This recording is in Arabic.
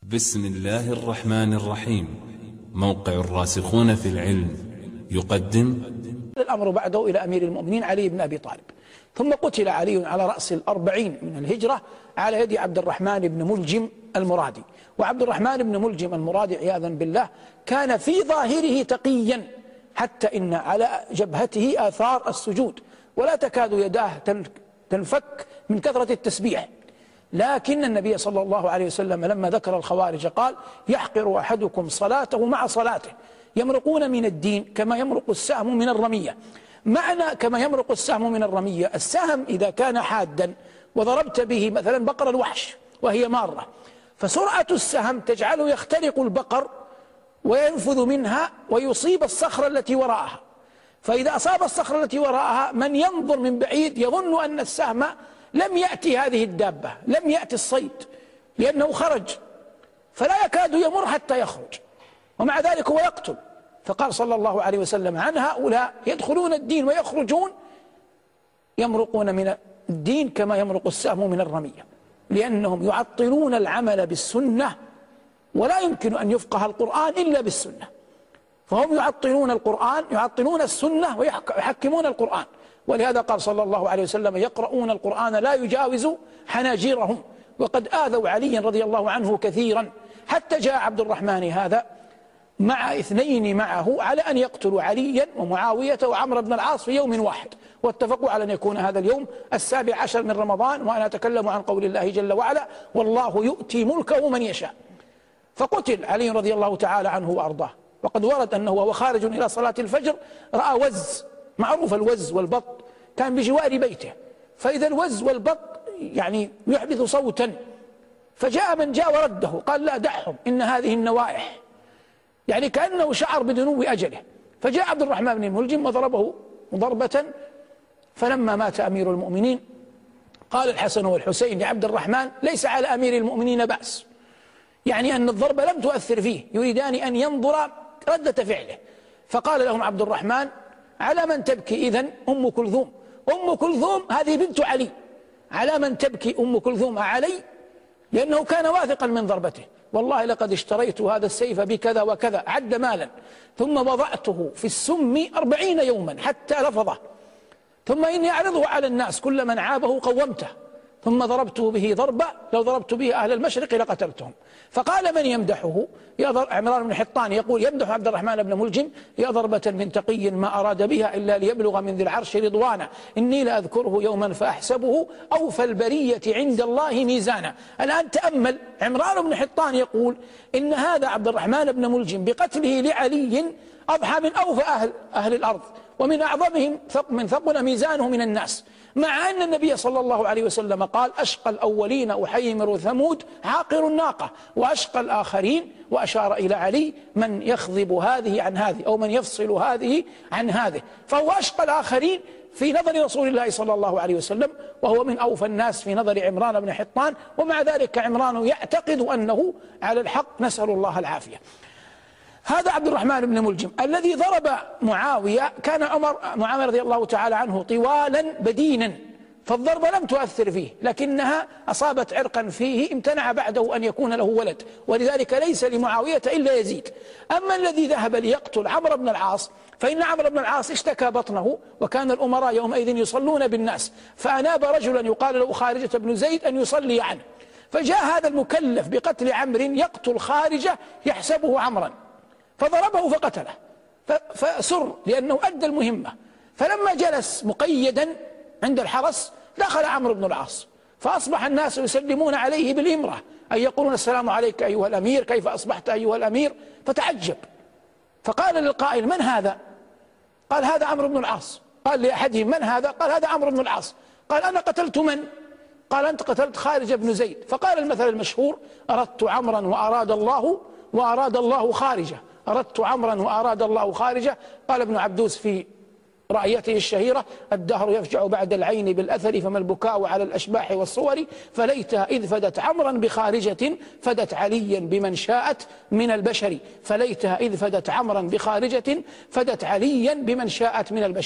بسم الله الرحمن الرحيم. موقع الراسخون في العلم يقدم الأمر بعده إلى أمير المؤمنين علي بن أبي طالب. ثم قتل علي على رأس 40 من الهجرة على يد عبد الرحمن بن ملجم المرادي. وعبد الرحمن بن ملجم المرادي عياذا بالله كان في ظاهره تقيا، حتى إن على جبهته آثار السجود ولا تكاد يداه تنفك من كثرة التسبيح. لكن النبي صلى الله عليه وسلم لما ذكر الخوارج قال: يحقر أحدكم صلاته مع صلاته، يمرقون من الدين كما يمرق السهم من الرمية. معنى كما يمرق السهم من الرمية، السهم إذا كان حادا وضربت به مثلا بقر الوحش وهي مارة، فسرعة السهم تجعله يخترق البقر وينفذ منها ويصيب الصخرة التي وراءها. فإذا أصاب الصخرة التي وراءها من ينظر من بعيد يظن أن السهم لم يأتي هذه الدابة، لم يأتي الصيد لأنه خرج، فلا يكاد يمر حتى يخرج، ومع ذلك هو يقتل. فقال صلى الله عليه وسلم عن هؤلاء: يدخلون الدين ويخرجون يمرقون من الدين كما يمرق السهم من الرمية، لأنهم يعطلون العمل بالسنة، ولا يمكن أن يفقه القرآن إلا بالسنة. فهم يعطلون القرآن، يعطلون السنة ويحكمون القرآن. ولهذا قال صلى الله عليه وسلم: يقرؤون القرآن لا يجاوز حناجرهم. وقد آذوا عليا رضي الله عنه كثيرا، حتى جاء عبد الرحمن هذا مع 2 معه على أن يقتلوا عليا ومعاوية وعمرو بن العاص في يوم واحد، واتفقوا على أن يكون هذا اليوم 17 من رمضان. وأنا أتكلم عن قول الله جل وعلا: والله يؤتي ملكه من يشاء. فقتل علي رضي الله تعالى عنه وأرضاه. وقد ورد أنه وهو خارج إلى صلاة الفجر رأى وز، معروف الوز والبط، كان بجوار بيته، فإذا الوز والبط يعني يحدث صوتا، فجاء من جاء ورده، قال: لا دعهم، إن هذه النوائح، يعني كأنه شعر بدنو أجله. فجاء عبد الرحمن بن الملجم وضربه ضربة. فلما مات أمير المؤمنين قال الحسن والحسين لعبد الرحمن: ليس على أمير المؤمنين بأس، يعني أن الضربة لم تؤثر فيه، يريدان أن ينظر ردة فعله. فقال لهم عبد الرحمن: على من تبكي إذن أم كلثوم؟ أم كلثوم هذه بنت علي، على من تبكي أم كلثوم علي؟ لأنه كان واثقا من ضربته: والله لقد اشتريت هذا السيف بكذا وكذا، عد مالا، ثم وضعته في السم 40 يوما حتى لفظه، ثم إني أعرضه على الناس، كل من عابه قومته، ثم ضربته به ضربة لو ضربت به أهل المشرق لقتلتهم. فقال من يمدحه؟ عمران بن حطان يقول يمدح عبد الرحمن بن ملجم: يا ضربة من تقي ما أراد بها إلا ليبلغ من ذي العرش رضوانا، إني لأذكره يوما فأحسبه أوفى البرية عند الله ميزانا. الآن تأمل، عمران بن حطان يقول إن هذا عبد الرحمن بن ملجم بقتله لعلي أضحى من أوفى أهل الأرض ومن أعظمهم من ثقل ميزانه من الناس، مع أن النبي صلى الله عليه وسلم قال: أشقى الأولين أحيمر ثمود عاقر الناقة، وأشقى الآخرين، وأشار إلى علي: من يخضب هذه عن هذه، أو من يفصل هذه عن هذه. فهو أشقى الآخرين في نظر رسول الله صلى الله عليه وسلم، وهو من أوفى الناس في نظر عمران بن حطان، ومع ذلك عمران يعتقد أنه على الحق، نسأل الله العافية. هذا عبد الرحمن بن ملجم الذي ضرب معاوية. كان معاوية رضي الله تعالى عنه طوالا بدينا، فالضربة لم تؤثر فيه، لكنها أصابت عرقا فيه امتنع بعده أن يكون له ولد، ولذلك ليس لمعاوية إلا يزيد. أما الذي ذهب ليقتل عمرو بن العاص، فإن عمرو بن العاص اشتكى بطنه، وكان الأمراء يومئذ يصلون بالناس، فأناب رجلا يقال له خارجة بن زيد أن يصلي عنه. فجاء هذا المكلف بقتل عمرو يقتل خارجة يحسبه عمرا، فضربه فقتله، فسر لأنه أدى المهمة. فلما جلس مقيدا عند الحرس دخل عمرو بن العاص، فأصبح الناس يسلمون عليه بالإمرة، أي يقولون: السلام عليك أيها الأمير، كيف أصبحت أيها الأمير؟ فتعجب، فقال للقائل: من هذا؟ قال: هذا عمرو بن العاص. قال لأحدهم: من هذا؟ قال: هذا عمرو بن العاص. قال: أنا قتلت من؟ قال: أنت قتلت خارج بن زيد. فقال المثل المشهور: أردت عمرا وأراد الله خارجه، أردت عمرا وأراد الله خارجه. قال ابن عبدوس في رأيته الشهيرة: الدهر يفجع بعد العين بالأثر، فما البكاء على الأشباح والصور، فليتها إذ فدت عمرا بخارجة فدت عليا بمن شاءت من البشر، فليتها إذ فدت عمرا بخارجة فدت عليا بمن شاءت من البشر.